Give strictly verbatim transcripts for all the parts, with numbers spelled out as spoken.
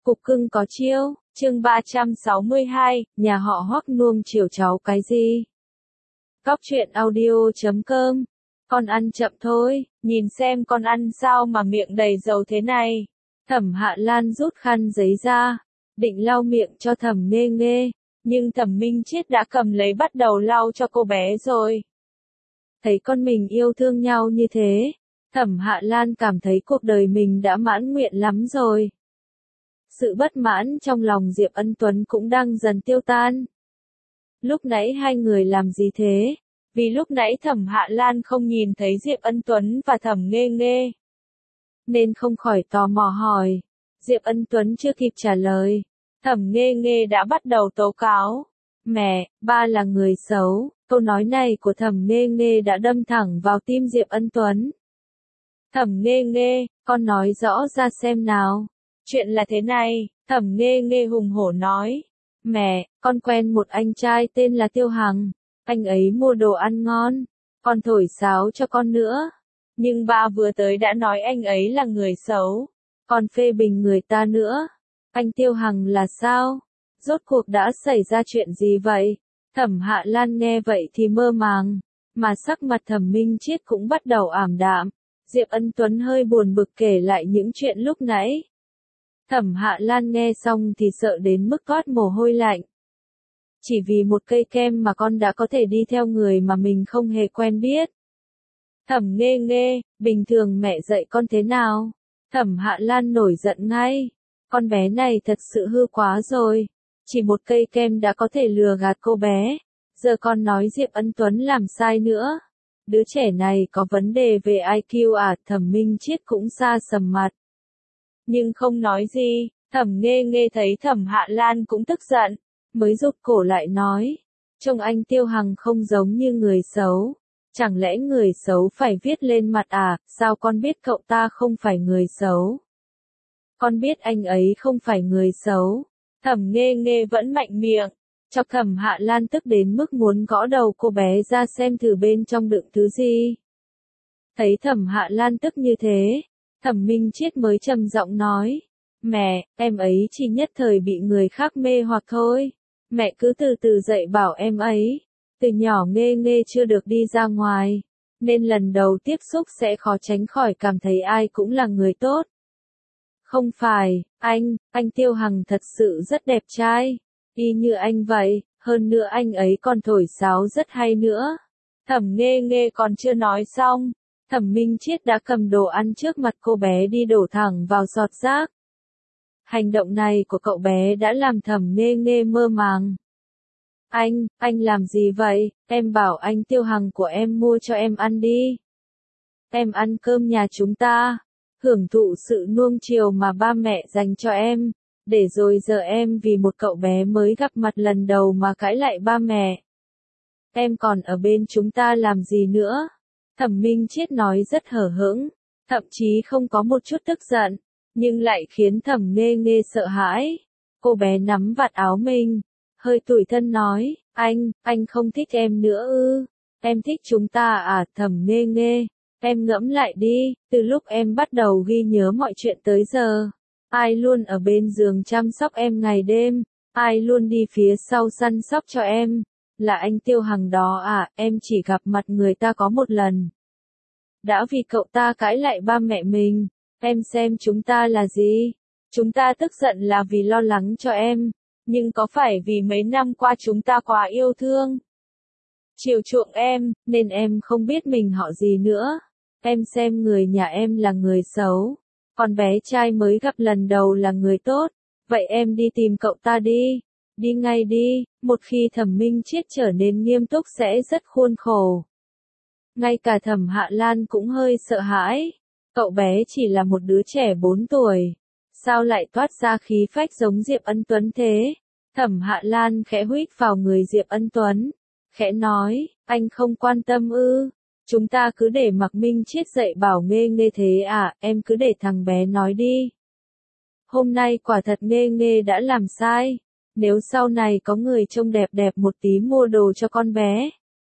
Cục cưng có chiêu, chương ba trăm sáu mươi hai, nhà họ Hoắc nuông chiều cháu cái gì? Góc truyện audio chấm com. Con ăn chậm thôi, nhìn xem con ăn sao mà miệng đầy dầu thế này. Thẩm Hạ Lan rút khăn giấy ra, định lau miệng cho Thẩm Nghê Nghê, nhưng Thẩm Minh Chiết đã cầm lấy bắt đầu lau cho cô bé rồi. Thấy con mình yêu thương nhau như thế, Thẩm Hạ Lan cảm thấy cuộc đời mình đã mãn nguyện lắm rồi. Sự bất mãn trong lòng Diệp Ân Tuấn cũng đang dần tiêu tan. Lúc nãy hai người làm gì thế? Vì lúc nãy Thẩm Hạ Lan không nhìn thấy Diệp Ân Tuấn và Thẩm Nghê Nghê, nên không khỏi tò mò hỏi. Diệp Ân Tuấn chưa kịp trả lời, Thẩm Nghê Nghê đã bắt đầu tố cáo. Mẹ, ba là người xấu. Câu nói này của Thẩm Nghê Nghê đã đâm thẳng vào tim Diệp Ân Tuấn. Thẩm Nghê Nghê, con nói rõ ra xem nào. Chuyện là thế này, Thẩm Nghê Nghê hùng hổ nói. Mẹ, con quen một anh trai tên là Tiêu Hằng. Anh ấy mua đồ ăn ngon, còn thổi sáo cho con nữa. Nhưng ba vừa tới đã nói anh ấy là người xấu, còn phê bình người ta nữa. Anh Tiêu Hằng là sao? Rốt cuộc đã xảy ra chuyện gì vậy? Thẩm Hạ Lan nghe vậy thì mơ màng, mà sắc mặt Thẩm Minh Chiết cũng bắt đầu ảm đạm. Diệp Ân Tuấn hơi buồn bực kể lại những chuyện lúc nãy. Thẩm Hạ Lan nghe xong thì sợ đến mức toát mồ hôi lạnh. Chỉ vì một cây kem mà con đã có thể đi theo người mà mình không hề quen biết. Thẩm Nghê Nghê, bình thường mẹ dạy con thế nào? Thẩm Hạ Lan nổi giận ngay. Con bé này thật sự hư quá rồi. Chỉ một cây kem đã có thể lừa gạt cô bé. Giờ con nói Diệp Ân Tuấn làm sai nữa. Đứa trẻ này có vấn đề về i kiu à? Thẩm Minh Chiết cũng sa sầm mặt. Nhưng không nói gì. Thẩm Nghê Nghê thấy Thẩm Hạ Lan cũng tức giận, mới rụt cổ lại nói. Trông anh Tiêu Hằng không giống như người xấu. Chẳng lẽ người xấu phải viết lên mặt à? Sao con biết cậu ta không phải người xấu? Con biết anh ấy không phải người xấu. Thẩm Nghê Nghê vẫn mạnh miệng, chọc Thẩm Hạ Lan tức đến mức muốn gõ đầu cô bé ra xem thử bên trong đựng thứ gì. Thấy Thẩm Hạ Lan tức như thế, Thẩm Minh Chiết mới trầm giọng nói. Mẹ, em ấy chỉ nhất thời bị người khác mê hoặc thôi. Mẹ cứ từ từ dạy bảo em ấy. Từ nhỏ Nghê Nghê chưa được đi ra ngoài, nên lần đầu tiếp xúc sẽ khó tránh khỏi cảm thấy ai cũng là người tốt. Không phải, anh, anh Tiêu Hằng thật sự rất đẹp trai. Y như anh vậy, hơn nữa anh ấy còn thổi sáo rất hay nữa. Thẩm Nghê Nghê còn chưa nói xong, Thẩm Minh Chiết đã cầm đồ ăn trước mặt cô bé đi đổ thẳng vào giọt rác. Hành động này của cậu bé đã làm Thẩm Nghê Nghê mơ màng. Anh, anh làm gì vậy? Em bảo anh Tiêu Hằng của em mua cho em ăn đi. Em ăn cơm nhà chúng ta, hưởng thụ sự nuông chiều mà ba mẹ dành cho em, để rồi giờ em vì một cậu bé mới gặp mặt lần đầu mà cãi lại ba mẹ. Em còn ở bên chúng ta làm gì nữa? Thẩm Minh Chiết nói rất hở hững, thậm chí không có một chút tức giận, nhưng lại khiến Thẩm Nghê Nghê sợ hãi. Cô bé nắm vạt áo mình, hơi tủi thân nói, anh, anh không thích em nữa ư? Em thích chúng ta à? Thẩm Nghê Nghê, em ngẫm lại đi, từ lúc em bắt đầu ghi nhớ mọi chuyện tới giờ, ai luôn ở bên giường chăm sóc em ngày đêm, ai luôn đi phía sau săn sóc cho em, là anh Tiêu Hằng đó à? Em chỉ gặp mặt người ta có một lần, đã vì cậu ta cãi lại ba mẹ mình. Em xem chúng ta là gì? Chúng ta tức giận là vì lo lắng cho em. Nhưng có phải vì mấy năm qua chúng ta quá yêu thương, chiều chuộng em, nên em không biết mình họ gì nữa? Em xem người nhà em là người xấu, còn bé trai mới gặp lần đầu là người tốt. Vậy em đi tìm cậu ta đi. Đi ngay đi. Một khi Thẩm Minh Chiết trở nên nghiêm túc sẽ rất khuôn khổ. Ngay cả Thẩm Hạ Lan cũng hơi sợ hãi. Cậu bé chỉ là một đứa trẻ bốn tuổi. Sao lại toát ra khí phách giống Diệp Ân Tuấn thế? Thẩm Hạ Lan khẽ huých vào người Diệp Ân Tuấn, khẽ nói, anh không quan tâm ư? Chúng ta cứ để mặc Minh Chiết dạy bảo Nghê Nghê thế à? Em cứ để thằng bé nói đi. Hôm nay quả thật Nghê Nghê đã làm sai. Nếu sau này có người trông đẹp đẹp một tí mua đồ cho con bé,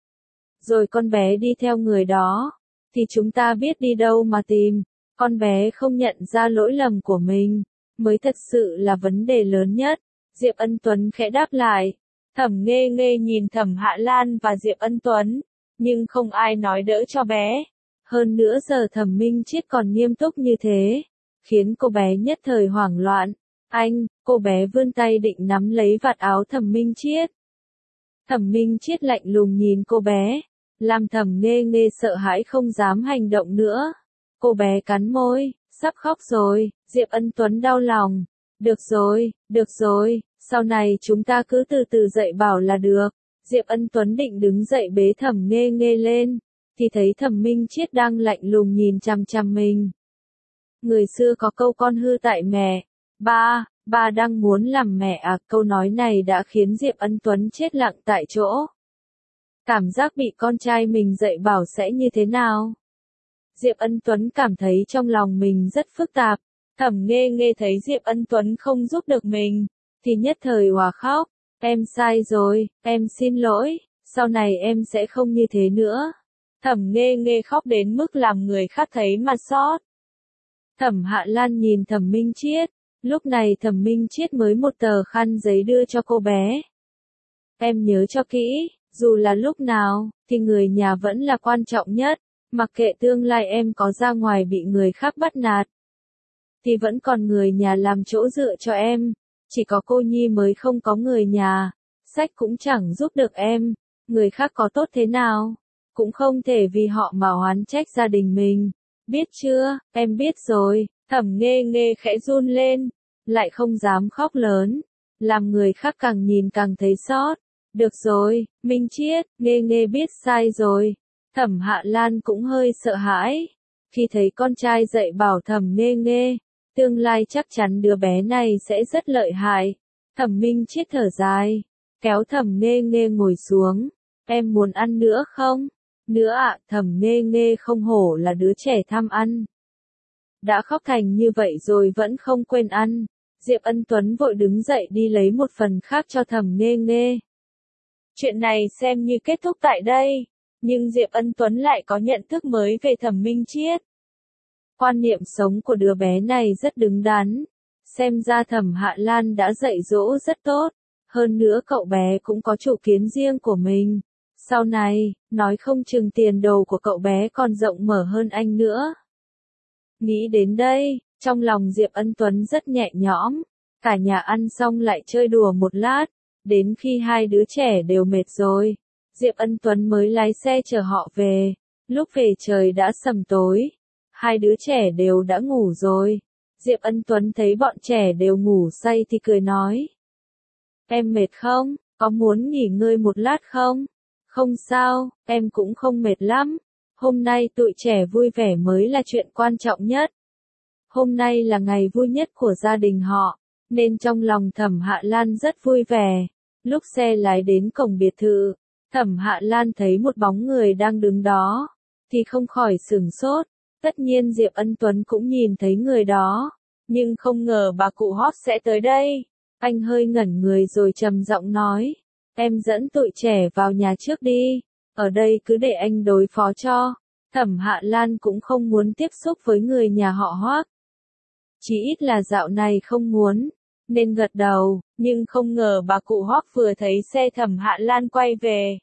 rồi con bé đi theo người đó, thì chúng ta biết đi đâu mà tìm. Con bé không nhận ra lỗi lầm của mình, mới thật sự là vấn đề lớn nhất. Diệp Ân Tuấn khẽ đáp lại. Thẩm Nghê Nghê nhìn Thẩm Hạ Lan và Diệp Ân Tuấn, nhưng không ai nói đỡ cho bé. Hơn nữa giờ Thẩm Minh Chiết còn nghiêm túc như thế, khiến cô bé nhất thời hoảng loạn. Anh, cô bé vươn tay định nắm lấy vạt áo Thẩm Minh Chiết. Thẩm Minh Chiết lạnh lùng nhìn cô bé, làm Thẩm Nghê Nghê sợ hãi không dám hành động nữa. Cô bé cắn môi, sắp khóc rồi. Diệp Ân Tuấn đau lòng. Được rồi, được rồi, sau này chúng ta cứ từ từ dạy bảo là được. Diệp Ân Tuấn định đứng dậy bế Thẩm Nghê Nghê lên, thì thấy Thẩm Minh Chiết đang lạnh lùng nhìn chằm chằm mình. Người xưa có câu con hư tại mẹ, ba, ba đang muốn làm mẹ à, câu nói này đã khiến Diệp Ân Tuấn chết lặng tại chỗ. Cảm giác bị con trai mình dạy bảo sẽ như thế nào? Diệp Ân Tuấn cảm thấy trong lòng mình rất phức tạp. Thẩm Nghê Nghê thấy Diệp Ân Tuấn không giúp được mình, thì nhất thời òa khóc. Em sai rồi, em xin lỗi, sau này em sẽ không như thế nữa. Thẩm Nghê Nghê khóc đến mức làm người khác thấy mà xót. Thẩm Hạ Lan nhìn Thẩm Minh Chiết, lúc này Thẩm Minh Chiết mới một tờ khăn giấy đưa cho cô bé. Em nhớ cho kỹ, dù là lúc nào, thì người nhà vẫn là quan trọng nhất, mặc kệ tương lai em có ra ngoài bị người khác bắt nạt, thì vẫn còn người nhà làm chỗ dựa cho em. Chỉ có cô Nhi mới không có người nhà, sách cũng chẳng giúp được em, người khác có tốt thế nào, cũng không thể vì họ mà oán trách gia đình mình. Biết chưa, em biết rồi. Thẩm Nghê Nghê khẽ run lên, lại không dám khóc lớn, làm người khác càng nhìn càng thấy xót. Được rồi, Minh Chiết, Nghê Nghê biết sai rồi. Thẩm Hạ Lan cũng hơi sợ hãi, khi thấy con trai dạy bảo Thẩm Nghê Nghê, tương lai chắc chắn đứa bé này sẽ rất lợi hại. Thẩm Minh Chiết thở dài, kéo Thẩm Nghê Nghê ngồi xuống. Em muốn ăn nữa không? Nữa ạ, à, Thẩm Nghê Nghê không hổ là đứa trẻ tham ăn. Đã khóc thành như vậy rồi vẫn không quên ăn. Diệp Ân Tuấn vội đứng dậy đi lấy một phần khác cho Thẩm Nghê Nghê. Chuyện này xem như kết thúc tại đây, nhưng Diệp Ân Tuấn lại có nhận thức mới về Thẩm Minh Chiết. Quan niệm sống của đứa bé này rất đứng đắn, xem ra Thẩm Hạ Lan đã dạy dỗ rất tốt, hơn nữa cậu bé cũng có chủ kiến riêng của mình. Sau này, nói không chừng tiền đồ của cậu bé còn rộng mở hơn anh nữa. Nghĩ đến đây, trong lòng Diệp Ân Tuấn rất nhẹ nhõm, cả nhà ăn xong lại chơi đùa một lát, đến khi hai đứa trẻ đều mệt rồi, Diệp Ân Tuấn mới lái xe chở họ về. Lúc về trời đã sầm tối, hai đứa trẻ đều đã ngủ rồi. Diệp Ân Tuấn thấy bọn trẻ đều ngủ say thì cười nói. Em mệt không? Có muốn nghỉ ngơi một lát không? Không sao, em cũng không mệt lắm. Hôm nay tụi trẻ vui vẻ mới là chuyện quan trọng nhất. Hôm nay là ngày vui nhất của gia đình họ, nên trong lòng Thẩm Hạ Lan rất vui vẻ. Lúc xe lái đến cổng biệt thự, Thẩm Hạ Lan thấy một bóng người đang đứng đó, thì không khỏi sửng sốt. Tất nhiên Diệp Ân Tuấn cũng nhìn thấy người đó, nhưng không ngờ bà cụ Hót sẽ tới đây. Anh hơi ngẩn người rồi trầm giọng nói, em dẫn tụi trẻ vào nhà trước đi, ở đây cứ để anh đối phó cho. Thẩm Hạ Lan cũng không muốn tiếp xúc với người nhà họ Hoác. Chỉ ít là dạo này không muốn, nên gật đầu, nhưng không ngờ bà cụ Hoác vừa thấy xe Thẩm Hạ Lan quay về,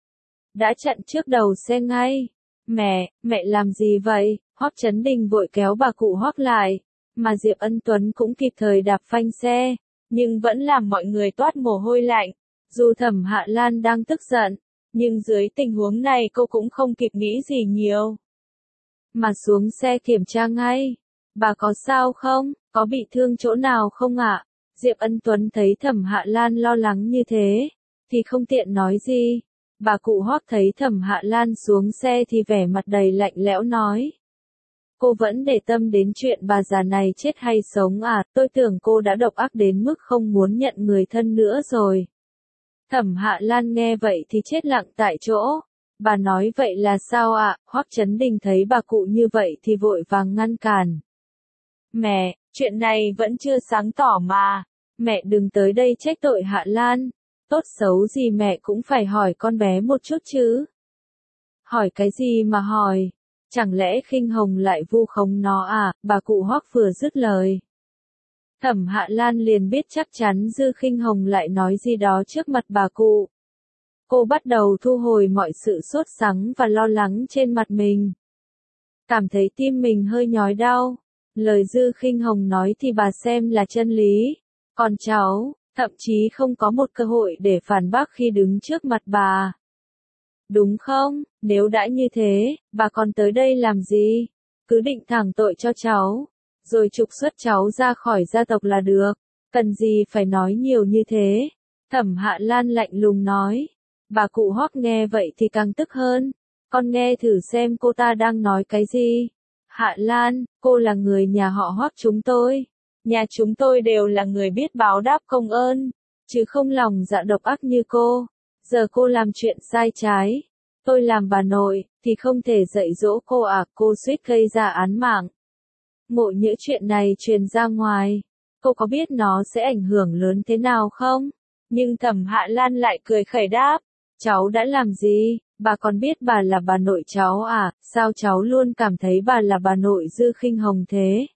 đã chặn trước đầu xe ngay. Mẹ, mẹ làm gì vậy? Hoác Chấn Đình vội kéo bà cụ Hoác lại, mà Diệp Ân Tuấn cũng kịp thời đạp phanh xe, nhưng vẫn làm mọi người toát mồ hôi lạnh. Dù Thẩm Hạ Lan đang tức giận, nhưng dưới tình huống này cô cũng không kịp nghĩ gì nhiều, mà xuống xe kiểm tra ngay. Bà có sao không? Có bị thương chỗ nào không ạ? Diệp Ân Tuấn thấy Thẩm Hạ Lan lo lắng như thế, thì không tiện nói gì. Bà cụ Hoác thấy Thẩm Hạ Lan xuống xe thì vẻ mặt đầy lạnh lẽo nói. Cô vẫn để tâm đến chuyện bà già này chết hay sống à? Tôi tưởng cô đã độc ác đến mức không muốn nhận người thân nữa rồi. Thẩm Hạ Lan nghe vậy thì chết lặng tại chỗ. Bà nói vậy là sao ạ? Hoác Chấn Đình thấy bà cụ như vậy thì vội vàng ngăn cản. Mẹ, chuyện này vẫn chưa sáng tỏ mà. Mẹ đừng tới đây trách tội Hạ Lan. Tốt xấu gì mẹ cũng phải hỏi con bé một chút chứ. Hỏi cái gì mà hỏi? Chẳng lẽ Khinh Hồng lại vu khống nó à? Bà cụ Hoác vừa dứt lời, Thẩm Hạ Lan liền biết chắc chắn Dư Khinh Hồng lại nói gì đó trước mặt bà cụ. Cô bắt đầu thu hồi mọi sự sốt sắng và lo lắng trên mặt mình. Cảm thấy tim mình hơi nhói đau. Lời Dư Khinh Hồng nói thì bà xem là chân lý. Còn cháu, thậm chí không có một cơ hội để phản bác khi đứng trước mặt bà. Đúng không? Nếu đã như thế, bà còn tới đây làm gì? Cứ định thẳng tội cho cháu, rồi trục xuất cháu ra khỏi gia tộc là được. Cần gì phải nói nhiều như thế? Thẩm Hạ Lan lạnh lùng nói. Bà cụ Hoắc nghe vậy thì càng tức hơn. Con nghe thử xem cô ta đang nói cái gì. Hạ Lan, cô là người nhà họ Hoắc chúng tôi. Nhà chúng tôi đều là người biết báo đáp công ơn, chứ không lòng dạ độc ác như cô. Giờ cô làm chuyện sai trái. Tôi làm bà nội, thì không thể dạy dỗ cô à, cô suýt gây ra án mạng. Ngộ nhỡ chuyện này truyền ra ngoài, cô có biết nó sẽ ảnh hưởng lớn thế nào không? Nhưng Thẩm Hạ Lan lại cười khẩy đáp. Cháu đã làm gì? Bà còn biết bà là bà nội cháu à? Sao cháu luôn cảm thấy bà là bà nội Dư Khinh Hồng thế?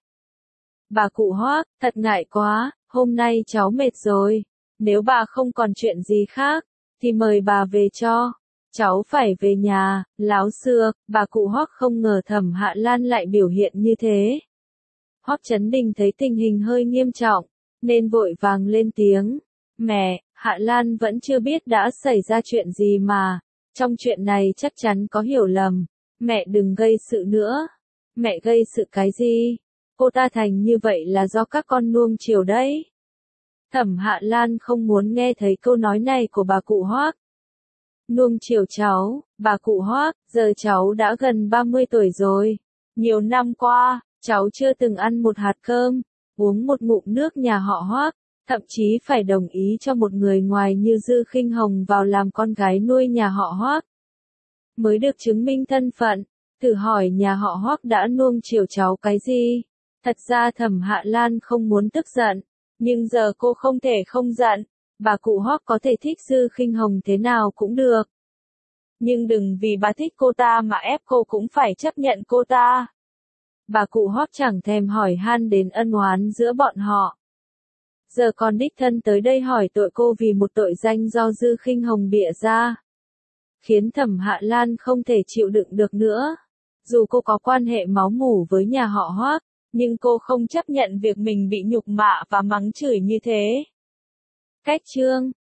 Bà cụ Hoắc, thật ngại quá, hôm nay cháu mệt rồi. Nếu bà không còn chuyện gì khác, thì mời bà về cho. Cháu phải về nhà, láo xược. Bà cụ Hoắc không ngờ Thẩm Hạ Lan lại biểu hiện như thế. Hoắc Chấn Đình thấy tình hình hơi nghiêm trọng, nên vội vàng lên tiếng. Mẹ, Hạ Lan vẫn chưa biết đã xảy ra chuyện gì mà. Trong chuyện này chắc chắn có hiểu lầm. Mẹ đừng gây sự nữa. Mẹ gây sự cái gì? Cô ta thành như vậy là do các con nuông chiều đấy. Thẩm Hạ Lan không muốn nghe thấy câu nói này của bà cụ Hoắc. Nuông chiều cháu, bà cụ Hoắc, giờ cháu đã gần ba mươi tuổi rồi. Nhiều năm qua, cháu chưa từng ăn một hạt cơm, uống một ngụm nước nhà họ Hoắc, thậm chí phải đồng ý cho một người ngoài như Dư Khinh Hồng vào làm con gái nuôi nhà họ Hoắc. Mới được chứng minh thân phận, thử hỏi nhà họ Hoắc đã nuông chiều cháu cái gì? Thật ra Thẩm Hạ Lan không muốn tức giận, nhưng giờ cô không thể không giận. Bà cụ Hoắc có thể thích Dư Khinh Hồng thế nào cũng được. Nhưng đừng vì bà thích cô ta mà ép cô cũng phải chấp nhận cô ta. Bà cụ Hoắc chẳng thèm hỏi han đến ân oán giữa bọn họ. Giờ còn đích thân tới đây hỏi tội cô vì một tội danh do Dư Khinh Hồng bịa ra. Khiến Thẩm Hạ Lan không thể chịu đựng được nữa. Dù cô có quan hệ máu mủ với nhà họ Hoắc, nhưng cô không chấp nhận việc mình bị nhục mạ và mắng chửi như thế. Cách chương